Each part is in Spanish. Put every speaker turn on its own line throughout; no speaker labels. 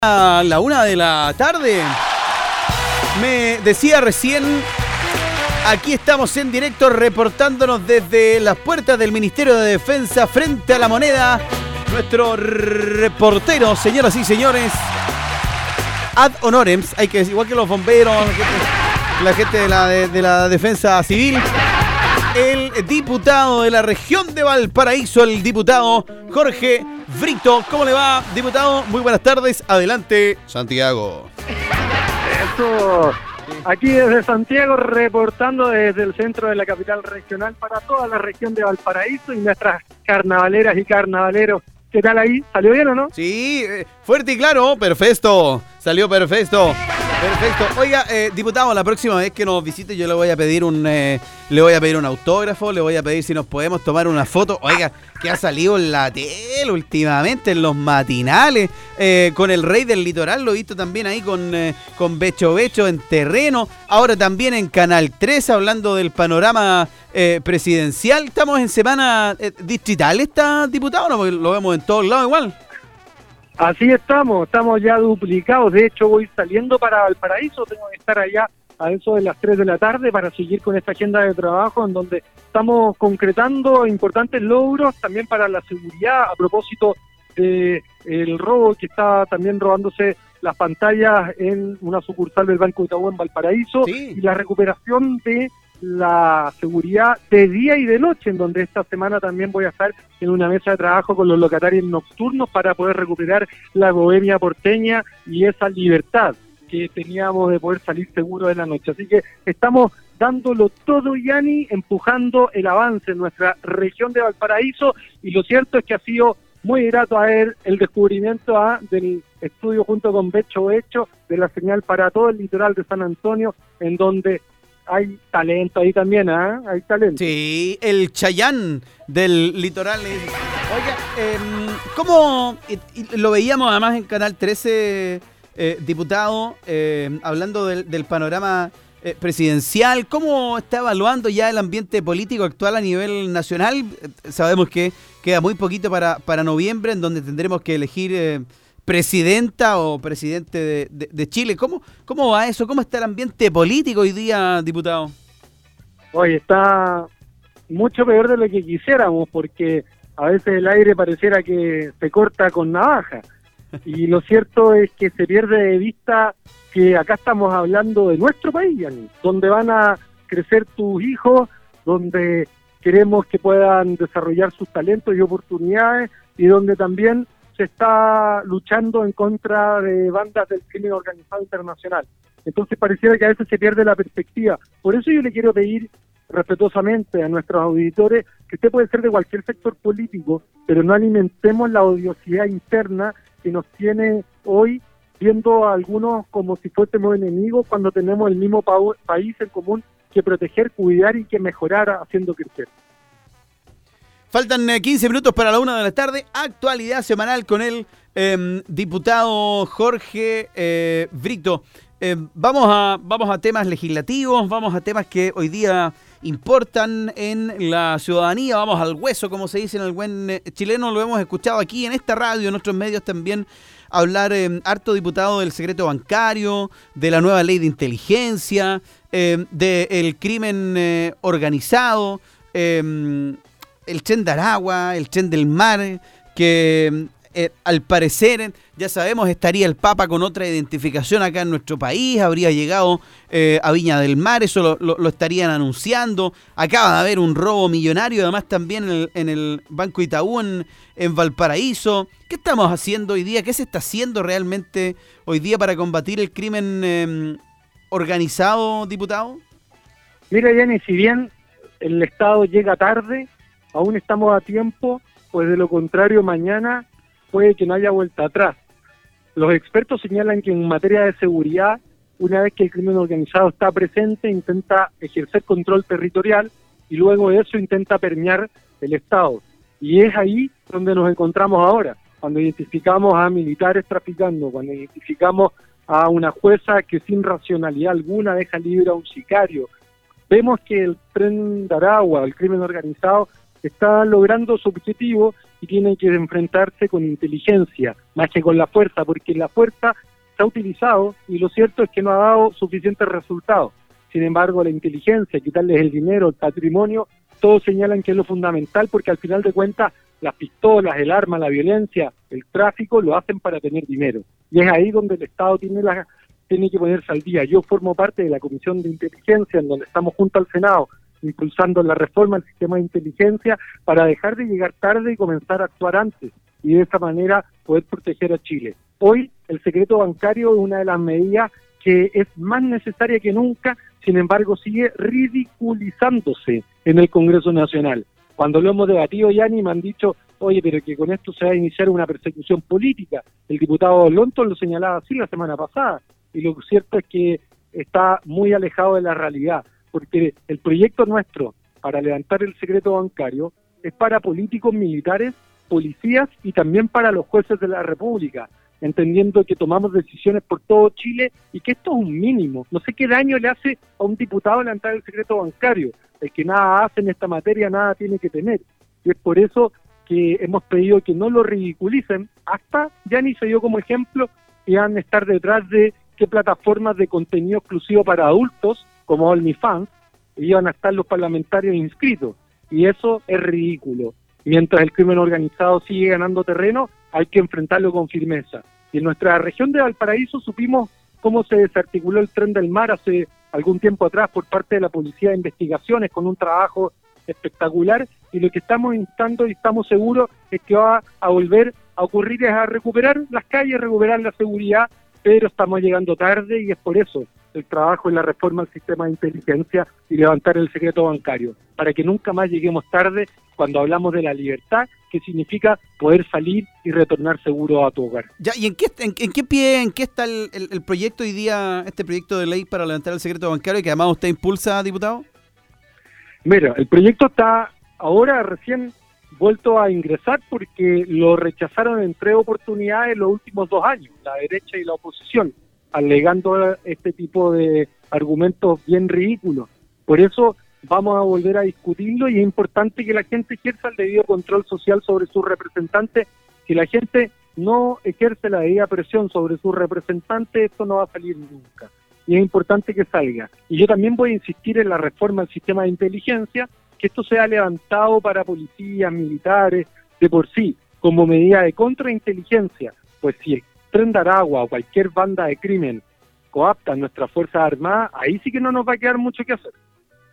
A la 1 de la tarde. Me decía recién, aquí estamos en directo reportándonos desde las puertas del Ministerio de Defensa frente a La Moneda. Nuestro reportero, señoras y señores, ad honorem, hay que decir, igual que los bomberos, la gente de la defensa civil, el diputado de la región de Valparaíso, el diputado Jorge Brito. ¿Cómo le va, diputado? Muy buenas tardes. Adelante, Santiago.
Eso, aquí desde Santiago, reportando desde el centro de la capital regional para toda la región de Valparaíso y nuestras carnavaleras y carnavaleros. ¿Qué tal ahí? ¿Salió bien o no?
Sí, fuerte y claro, perfecto. Salió perfecto. Perfecto. Oiga, diputado, la próxima vez que nos visite yo le voy a pedir un autógrafo, le voy a pedir si nos podemos tomar una foto. Oiga, que ha salido en la tele últimamente, en los matinales, con el Rey del Litoral, lo he visto también ahí con Becho Becho en terreno. Ahora también en Canal 13, hablando del panorama presidencial. Estamos en semana distrital, ¿está, diputado? No, porque lo vemos en todos lados igual.
Así estamos ya duplicados. De hecho, voy saliendo para Valparaíso, tengo que estar allá a eso de las 3 de la tarde para seguir con esta agenda de trabajo en donde estamos concretando importantes logros también para la seguridad a propósito de el robo que está también robándose las pantallas en una sucursal del Banco Itaú en Valparaíso. Sí. Y la recuperación de la seguridad de día y de noche, en donde esta semana también voy a estar en una mesa de trabajo con los locatarios nocturnos para poder recuperar la bohemia porteña y esa libertad que teníamos de poder salir seguros de la noche. Así que estamos dándolo todo, Yani, empujando el avance en nuestra región de Valparaíso, y lo cierto es que ha sido muy grato a él el descubrimiento del estudio junto con Becho Becho de la señal para todo el litoral de San Antonio, en donde hay talento ahí también, ¿ah? Hay talento.
Sí, el Chayán del litoral. Oiga, ¿cómo lo veíamos además en Canal 13, diputado, hablando del panorama presidencial? ¿Cómo está evaluando ya el ambiente político actual a nivel nacional? Sabemos que queda muy poquito para noviembre, en donde tendremos que elegir presidenta o presidente de Chile. ¿Cómo va eso? ¿Cómo está el ambiente político hoy día, diputado?
Hoy está mucho peor de lo que quisiéramos, porque a veces el aire pareciera que se corta con navaja. Y lo cierto es que se pierde de vista que acá estamos hablando de nuestro país, Yani, donde van a crecer tus hijos, donde queremos que puedan desarrollar sus talentos y oportunidades, y donde también se está luchando en contra de bandas del crimen organizado internacional. Entonces pareciera que a veces se pierde la perspectiva. Por eso yo le quiero pedir respetuosamente a nuestros auditores que usted puede ser de cualquier sector político, pero no alimentemos la odiosidad interna que nos tiene hoy viendo a algunos como si fuésemos enemigos cuando tenemos el mismo país en común que proteger, cuidar y que mejorar haciendo crecer.
Faltan 15 minutos para la 1 de la tarde. Actualidad semanal con el diputado Jorge Brito. Vamos a temas legislativos, vamos a temas que hoy día importan en la ciudadanía. Vamos al hueso, como se dice en el buen chileno. Lo hemos escuchado aquí en esta radio, en otros medios también, hablar harto, diputado, del secreto bancario, de la nueva ley de inteligencia, del crimen organizado, el tren de Aragua, el tren del mar, que al parecer, ya sabemos, estaría el Papa con otra identificación acá en nuestro país, habría llegado a Viña del Mar, eso lo estarían anunciando. Acaba de haber un robo millonario, además también en el Banco Itaú en Valparaíso. ¿Qué estamos haciendo hoy día? ¿Qué se está haciendo realmente hoy día para combatir el crimen organizado, diputado?
Mira, Jenny, si bien el Estado llega tarde, aún estamos a tiempo, pues de lo contrario mañana puede que no haya vuelta atrás. Los expertos señalan que en materia de seguridad, una vez que el crimen organizado está presente, intenta ejercer control territorial y luego de eso intenta permear el Estado. Y es ahí donde nos encontramos ahora, cuando identificamos a militares traficando, cuando identificamos a una jueza que sin racionalidad alguna deja libre a un sicario. Vemos que el tren de Aragua, el crimen organizado, está logrando su objetivo y tiene que enfrentarse con inteligencia, más que con la fuerza, porque la fuerza se ha utilizado y lo cierto es que no ha dado suficientes resultados. Sin embargo, la inteligencia, quitarles el dinero, el patrimonio, todos señalan que es lo fundamental, porque al final de cuentas las pistolas, el arma, la violencia, el tráfico lo hacen para tener dinero. Y es ahí donde el Estado tiene que ponerse al día. Yo formo parte de la Comisión de Inteligencia, en donde estamos junto al Senado, impulsando la reforma del sistema de inteligencia para dejar de llegar tarde y comenzar a actuar antes, y de esa manera poder proteger a Chile. Hoy el secreto bancario es una de las medidas que es más necesaria que nunca, sin embargo sigue ridiculizándose en el Congreso Nacional. Cuando lo hemos debatido, Yanni, me han dicho, oye, pero que con esto se va a iniciar una persecución política. El diputado Lonto lo señalaba así la semana pasada, y lo cierto es que está muy alejado de la realidad, porque el proyecto nuestro para levantar el secreto bancario es para políticos militares, policías y también para los jueces de la República, entendiendo que tomamos decisiones por todo Chile y que esto es un mínimo. No sé qué daño le hace a un diputado levantar el secreto bancario. El que nada hace en esta materia, nada tiene que temer. Y es por eso que hemos pedido que no lo ridiculicen. Hasta Yanni se dio como ejemplo y van a estar detrás de qué plataformas de contenido exclusivo para adultos, como OnlyFans, iban a estar los parlamentarios inscritos. Y eso es ridículo. Mientras el crimen organizado sigue ganando terreno, hay que enfrentarlo con firmeza. Y en nuestra región de Valparaíso supimos cómo se desarticuló el Tren del Mar hace algún tiempo atrás por parte de la Policía de Investigaciones, con un trabajo espectacular, y lo que estamos instando y estamos seguros es que va a volver a ocurrir, es a recuperar las calles, recuperar la seguridad, pero estamos llegando tarde y es por eso el trabajo en la reforma del sistema de inteligencia y levantar el secreto bancario, para que nunca más lleguemos tarde cuando hablamos de la libertad, que significa poder salir y retornar seguro a tu hogar.
Ya, ¿y en qué está el proyecto hoy día, este proyecto de ley para levantar el secreto bancario, que además usted impulsa, diputado?
Mira, el proyecto está ahora recién vuelto a ingresar porque lo rechazaron en 3 oportunidades en los últimos 2 años, la derecha y la oposición, alegando este tipo de argumentos bien ridículos. Por eso vamos a volver a discutirlo y es importante que la gente ejerza el debido control social sobre sus representantes. Si la gente no ejerce la debida presión sobre sus representantes, esto no va a salir nunca. Y es importante que salga. Y yo también voy a insistir en la reforma del sistema de inteligencia, que esto sea levantado para policías, militares, de por sí, como medida de contrainteligencia. Pues si el Tren de Aragua o cualquier banda de crimen coapta nuestras Fuerzas Armadas, ahí sí que no nos va a quedar mucho que hacer.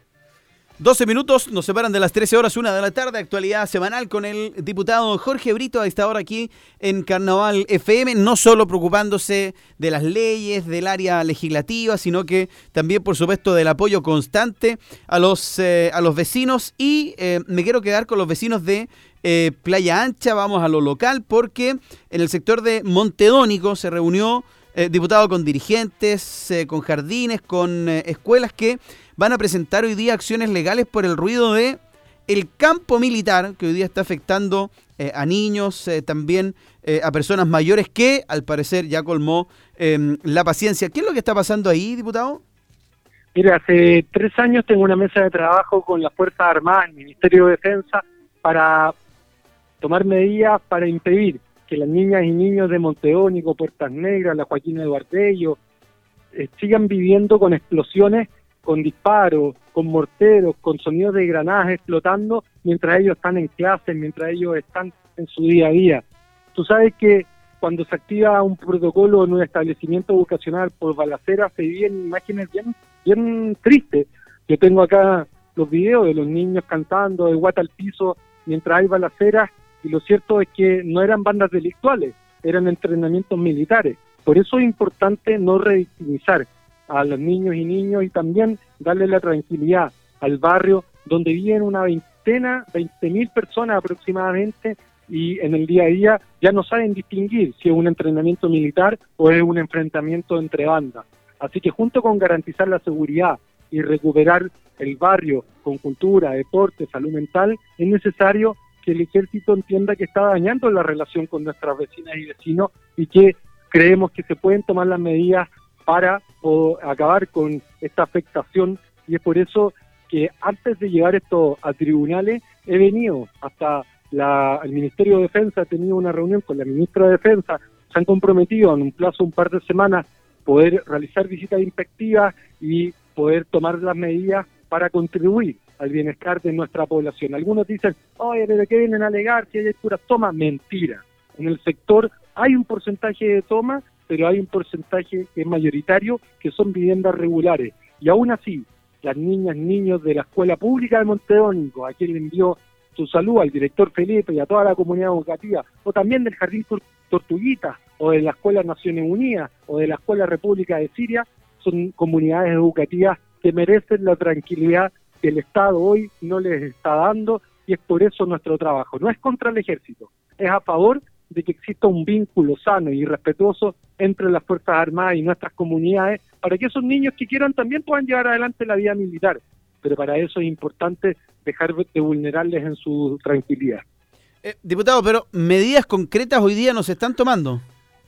12 minutos, nos separan de las 13 horas, 1 de la tarde, actualidad semanal con el diputado Jorge Brito a esta hora aquí en Carnaval FM, no solo preocupándose de las leyes, del área legislativa, sino que también, por supuesto, del apoyo constante a los vecinos y me quiero quedar con los vecinos de Playa Ancha. Vamos a lo local porque en el sector de Montedónico se reunió diputado con dirigentes, con jardines, con escuelas que van a presentar hoy día acciones legales por el ruido de el campo militar, que hoy día está afectando a niños, también a personas mayores, que al parecer ya colmó la paciencia. ¿Qué es lo que está pasando ahí, diputado?
Mira, hace 3 años tengo una mesa de trabajo con las Fuerzas Armadas, el Ministerio de Defensa, para tomar medidas para impedir que las niñas y niños de Montedónico, Puertas Negras, la Joaquín Eduardello, sigan viviendo con explosiones, con disparos, con morteros, con sonidos de granadas explotando, mientras ellos están en clases, mientras ellos están en su día a día. Tú sabes que cuando se activa un protocolo en un establecimiento educacional por balacera, se viven imágenes bien tristes. Yo tengo acá los videos de los niños cantando de guata al piso mientras hay balaceras, y lo cierto es que no eran bandas delictuales, eran entrenamientos militares. Por eso es importante no revictimizar a los niños y también darle la tranquilidad al barrio donde viven una 20.000 personas aproximadamente, y en el día a día ya no saben distinguir si es un entrenamiento militar o es un enfrentamiento entre bandas. Así que junto con garantizar la seguridad y recuperar el barrio con cultura, deporte, salud mental, es necesario que el ejército entienda que está dañando la relación con nuestras vecinas y vecinos, y que creemos que se pueden tomar las medidas para acabar con esta afectación, y es por eso que antes de llevar esto a tribunales he venido hasta el Ministerio de Defensa, he tenido una reunión con la ministra de Defensa, se han comprometido en un plazo de un par de semanas poder realizar visitas inspectivas y poder tomar las medidas para contribuir al bienestar de nuestra población. Algunos dicen, oye, ¿pero qué vienen a alegar si hay puras tomas? Mentira. En el sector hay un porcentaje de tomas, pero hay un porcentaje que es mayoritario, que son viviendas regulares. Y aún así, las niñas, niños de la escuela pública de Monteónico, a quien le envió su saludo al director Felipe y a toda la comunidad educativa, o también del Jardín Tortuguita, o de la Escuela Naciones Unidas, o de la Escuela República de Siria, son comunidades educativas que merecen la tranquilidad que el Estado hoy no les está dando, y es por eso nuestro trabajo. No es contra el ejército, es a favor de que exista un vínculo sano y respetuoso entre las Fuerzas Armadas y nuestras comunidades, para que esos niños que quieran también puedan llevar adelante la vida militar. Pero para eso es importante dejar de vulnerarles en su tranquilidad.
Diputado, pero medidas concretas hoy día no se están tomando.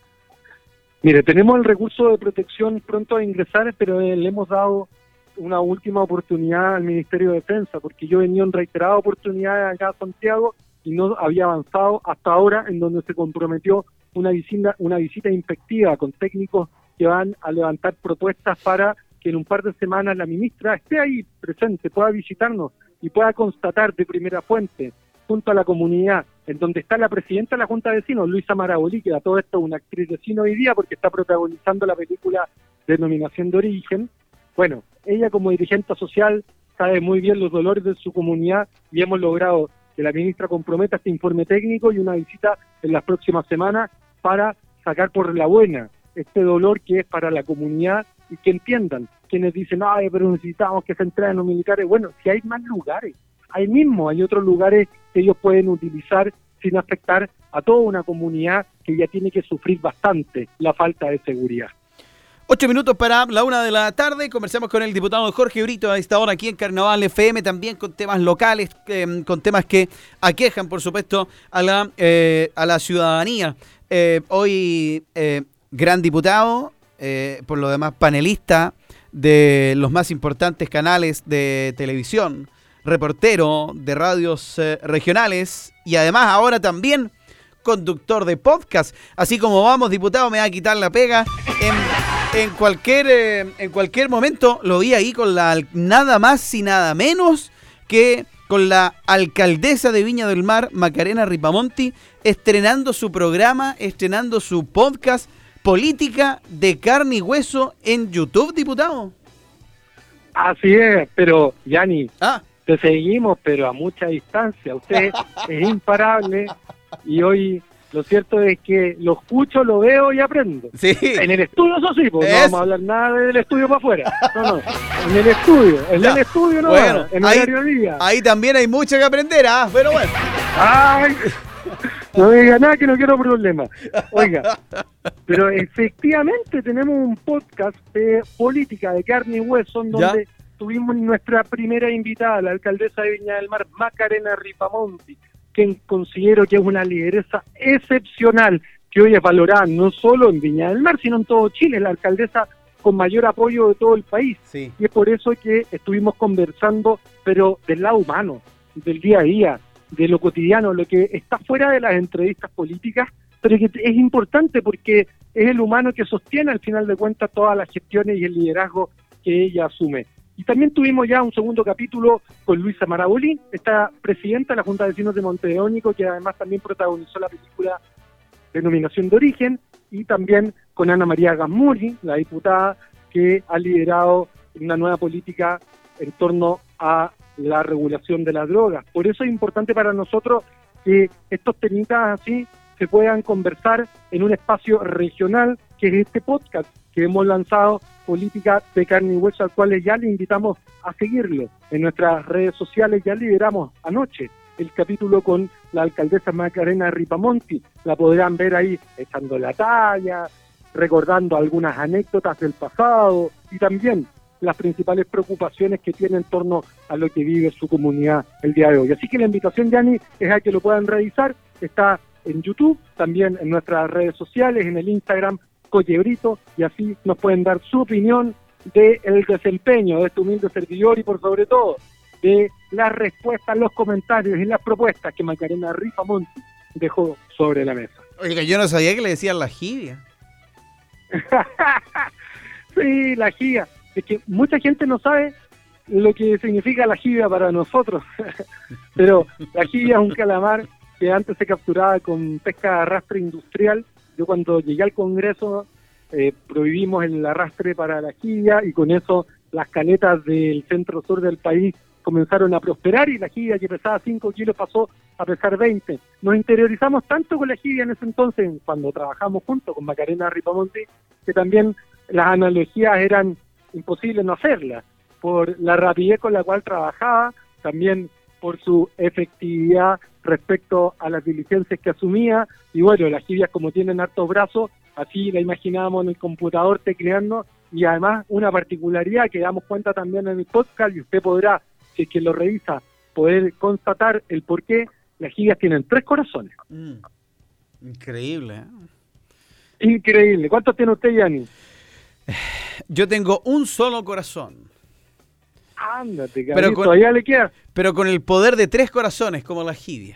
Mire, tenemos el recurso de protección pronto a ingresar, pero le hemos dado una última oportunidad al Ministerio de Defensa, porque yo venía en reiteradas oportunidades acá a Santiago y no había avanzado hasta ahora, en donde se comprometió una visita inspectiva con técnicos que van a levantar propuestas para que en un par de semanas la ministra esté ahí presente, pueda visitarnos y pueda constatar de primera fuente, junto a la comunidad, en donde está la presidenta de la Junta de Vecinos, Luisa Maraboli, que a todo esto es una actriz de cine hoy día porque está protagonizando la película Denominación de Origen. Bueno, ella como dirigente social sabe muy bien los dolores de su comunidad y hemos logrado que la ministra comprometa este informe técnico y una visita en las próximas semanas para sacar por la buena este dolor que es para la comunidad y que entiendan quienes dicen, ay, pero necesitamos que se entreguen los militares. Bueno, si hay más lugares, hay otros lugares que ellos pueden utilizar sin afectar a toda una comunidad que ya tiene que sufrir bastante la falta de seguridad.
8 minutos para la 1 de la tarde, conversamos con el diputado Jorge Brito a esta hora aquí en Carnaval FM, también con temas locales, con temas que aquejan, por supuesto, a la ciudadanía. Hoy, gran diputado, por lo demás panelista de los más importantes canales de televisión, reportero de radios regionales y además ahora también conductor de podcast. Así como vamos, diputado, me va a quitar la pega en cualquier momento. Lo vi ahí con nada más y nada menos que con la alcaldesa de Viña del Mar, Macarena Ripamonti, estrenando su programa, estrenando su podcast Política de Carne y Hueso en YouTube, diputado.
Así es, pero Yanni, te seguimos, pero a mucha distancia. Usted es imparable y hoy lo cierto es que lo escucho, lo veo y aprendo. Sí. En el estudio, eso sí, porque no vamos a hablar nada del estudio para afuera. No. En el estudio, el estudio no, bueno, en el diario día.
Ahí también hay mucho que aprender, pero bueno.
Ay, no diga nada que no quiero problemas. Oiga, pero efectivamente tenemos un podcast de política de carne y hueso en donde tuvimos nuestra primera invitada, la alcaldesa de Viña del Mar, Macarena Ripamonti, quien considero que es una lideresa excepcional, que hoy es valorada no solo en Viña del Mar, sino en todo Chile, la alcaldesa con mayor apoyo de todo el país. Sí. Y es por eso que estuvimos conversando, pero del lado humano, del día a día, de lo cotidiano, lo que está fuera de las entrevistas políticas, pero que es importante porque es el humano que sostiene al final de cuentas todas las gestiones y el liderazgo que ella asume. Y también tuvimos ya un segundo capítulo con Luisa Maraboli, esta presidenta de la Junta de Vecinos de Monteónico, que además también protagonizó la película Denominación de Origen, y también con Ana María Gasmuri, la diputada que ha liderado una nueva política en torno a la regulación de las drogas. Por eso es importante para nosotros que estos temitas así se puedan conversar en un espacio regional, que es este podcast que hemos lanzado, Política de Carne y Hueso, al cual ya le invitamos a seguirlo en nuestras redes sociales. Ya liberamos anoche el capítulo con la alcaldesa Macarena Ripamonti, la podrán ver ahí echando la talla, recordando algunas anécdotas del pasado y también las principales preocupaciones que tiene en torno a lo que vive su comunidad el día de hoy. Así que la invitación, Yanni, es a que lo puedan revisar. Está en YouTube, también en nuestras redes sociales, en el Instagram, Coyebrito, y así nos pueden dar su opinión del desempeño de este humilde servidor y por sobre todo de las respuestas, los comentarios y las propuestas que Macarena Ripamonti dejó sobre la mesa.
Oiga, yo no sabía que le decían la jibia.
Sí, la jibia. Es que mucha gente no sabe lo que significa la jibia para nosotros. Pero la jibia es un calamar que antes se capturaba con pesca de arrastre industrial. Yo cuando llegué al Congreso prohibimos el arrastre para la jibia y con eso las caletas del centro sur del país comenzaron a prosperar y la jibia que pesaba 5 kilos pasó a pesar 20. Nos interiorizamos tanto con la jibia en ese entonces, cuando trabajamos juntos con Macarena Ripamonti, que también las analogías eran imposibles no hacerlas, por la rapidez con la cual trabajaba, también por su efectividad respecto a las diligencias que asumía, y bueno, las jibias como tienen hartos brazos, así la imaginábamos en el computador tecleando, y además una particularidad que damos cuenta también en el podcast, y usted podrá, si es que lo revisa, poder constatar el por qué las jibias tienen 3 corazones.
Increíble, ¿eh?
Increíble. ¿Cuántos tiene usted, Yanni?
Yo tengo un solo corazón.
Ándate, cabrón, todavía le queda.
Pero con el poder de 3 corazones, como la jibia.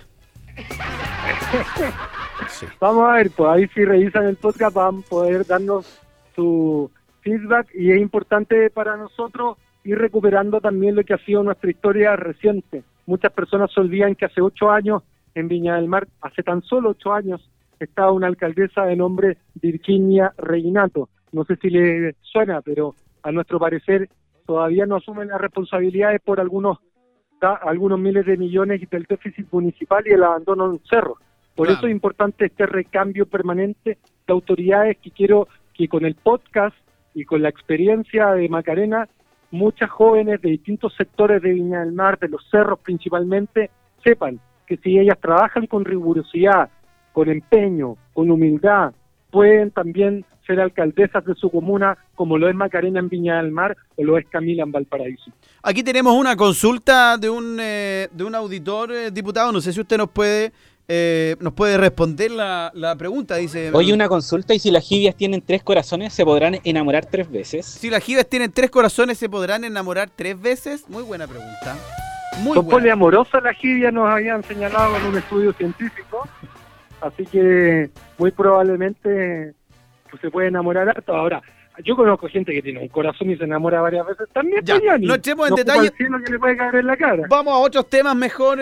Sí.
Vamos a ver, pues ahí si revisan el podcast van a poder darnos su feedback y es importante para nosotros ir recuperando también lo que ha sido nuestra historia reciente. Muchas personas se olvidan que hace 8 años en Viña del Mar, hace tan solo 8 años, estaba una alcaldesa de nombre Virginia Reinato. No sé si le suena, pero a nuestro parecer todavía no asumen las responsabilidades por algunos miles de millones del déficit municipal y el abandono de un cerro. Por eso es importante este recambio permanente de autoridades que quiero que con el podcast y con la experiencia de Macarena, muchas jóvenes de distintos sectores de Viña del Mar, de los cerros principalmente, sepan que si ellas trabajan con rigurosidad, con empeño, con humildad, pueden también ser alcaldesas de su comuna, como lo es Macarena en Viña del Mar o lo es Camila en Valparaíso.
Aquí tenemos una consulta de un auditor, diputado. No sé si usted nos puede responder la pregunta. Dice:
oye, una consulta, ¿y si las jibias tienen 3 corazones, se podrán enamorar 3 veces?
Si las jibias tienen 3 corazones, ¿se podrán enamorar 3 veces? Muy buena pregunta.
Son poliamorosas las jibias, nos habían señalado en un estudio científico, así que muy probablemente se puede enamorar harto. Ahora, yo conozco gente que tiene un corazón y se enamora varias veces también.
Ya, no echemos en detalle.
Que le puede caer en la cara.
Vamos a otros temas mejor,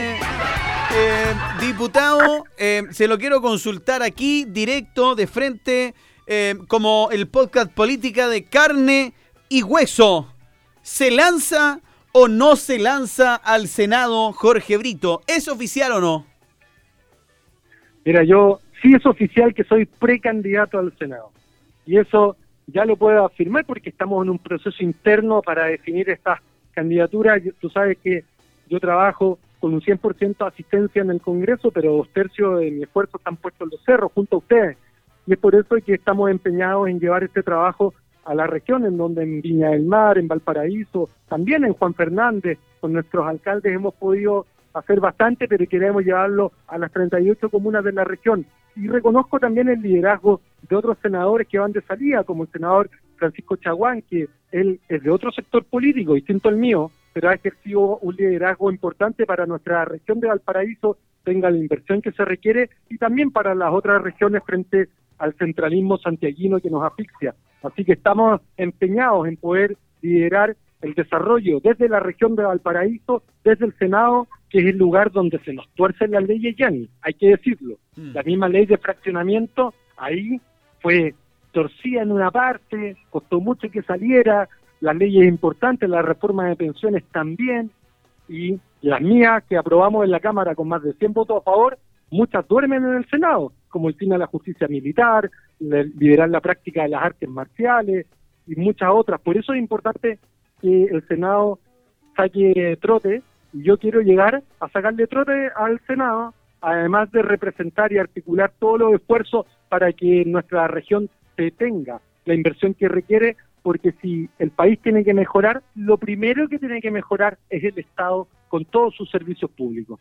diputado. Se lo quiero consultar aquí, directo, de frente, como el podcast Política de Carne y Hueso. ¿Se lanza o no se lanza al Senado Jorge Brito? ¿Es oficial o no?
Mira, yo sí es oficial que soy precandidato al Senado. Y eso ya lo puedo afirmar porque estamos en un proceso interno para definir estas candidaturas. Tú sabes que yo trabajo con un 100% de asistencia en el Congreso, pero 2/3 de mi esfuerzo están puestos en los cerros junto a ustedes. Y es por eso que estamos empeñados en llevar este trabajo a la región, en donde en Viña del Mar, en Valparaíso, también en Juan Fernández, con nuestros alcaldes hemos podido hacer bastante, pero queremos llevarlo a las 38 comunas de la región. Y reconozco también el liderazgo de otros senadores que van de salida, como el senador Francisco Chaguán, que él es de otro sector político, distinto al mío, pero ha ejercido un liderazgo importante para nuestra región de Valparaíso, tenga la inversión que se requiere, y también para las otras regiones frente al centralismo santiaguino que nos asfixia. Así que estamos empeñados en poder liderar el desarrollo desde la región de Valparaíso, desde el Senado, que es el lugar donde se nos tuercen las leyes, Yanni, hay que decirlo. La misma ley de fraccionamiento, ahí fue torcida en una parte, costó mucho que saliera, las leyes importantes, la reforma de pensiones también, y las mías que aprobamos en la Cámara con más de 100 votos a favor, muchas duermen en el Senado, como el fin a la justicia militar, liberar la práctica de las artes marciales y muchas otras. Por eso es importante que el Senado saque trote, y yo quiero llegar a sacarle trote al Senado, además de representar y articular todos los esfuerzos para que nuestra región se tenga la inversión que requiere, porque si el país tiene que mejorar, lo primero que tiene que mejorar es el Estado con todos sus servicios públicos.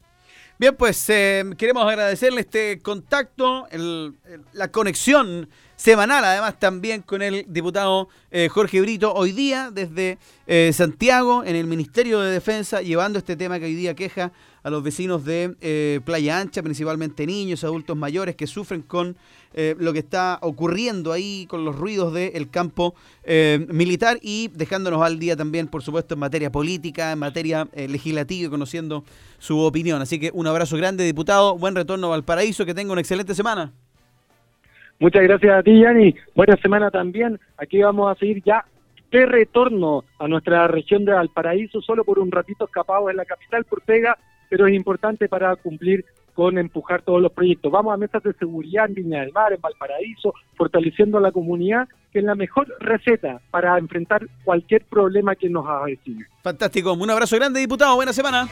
Bien, pues queremos agradecerle este contacto, la conexión semanal, además también con el diputado Jorge Brito, hoy día desde Santiago, en el Ministerio de Defensa, llevando este tema que hoy día queja a los vecinos de Playa Ancha, principalmente niños, adultos mayores que sufren con lo que está ocurriendo ahí con los ruidos del campo militar, y dejándonos al día también, por supuesto, en materia política, en materia legislativa y conociendo su opinión. Así que un abrazo grande, diputado, buen retorno a Valparaíso, que tenga una excelente semana.
Muchas gracias a ti, Yanni. Buena semana también. Aquí vamos a seguir ya de retorno a nuestra región de Valparaíso, solo por un ratito escapados en la capital por pega, pero es importante para cumplir con empujar todos los proyectos. Vamos a mesas de seguridad en Viña del Mar, en Valparaíso, fortaleciendo a la comunidad, que es la mejor receta para enfrentar cualquier problema que nos avecine.
Fantástico. Un abrazo grande, diputado. Buena semana.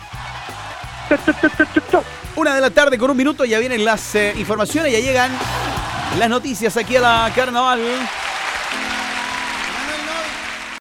1:00 p.m, ya vienen las informaciones, ya llegan las noticias aquí a la Carnaval.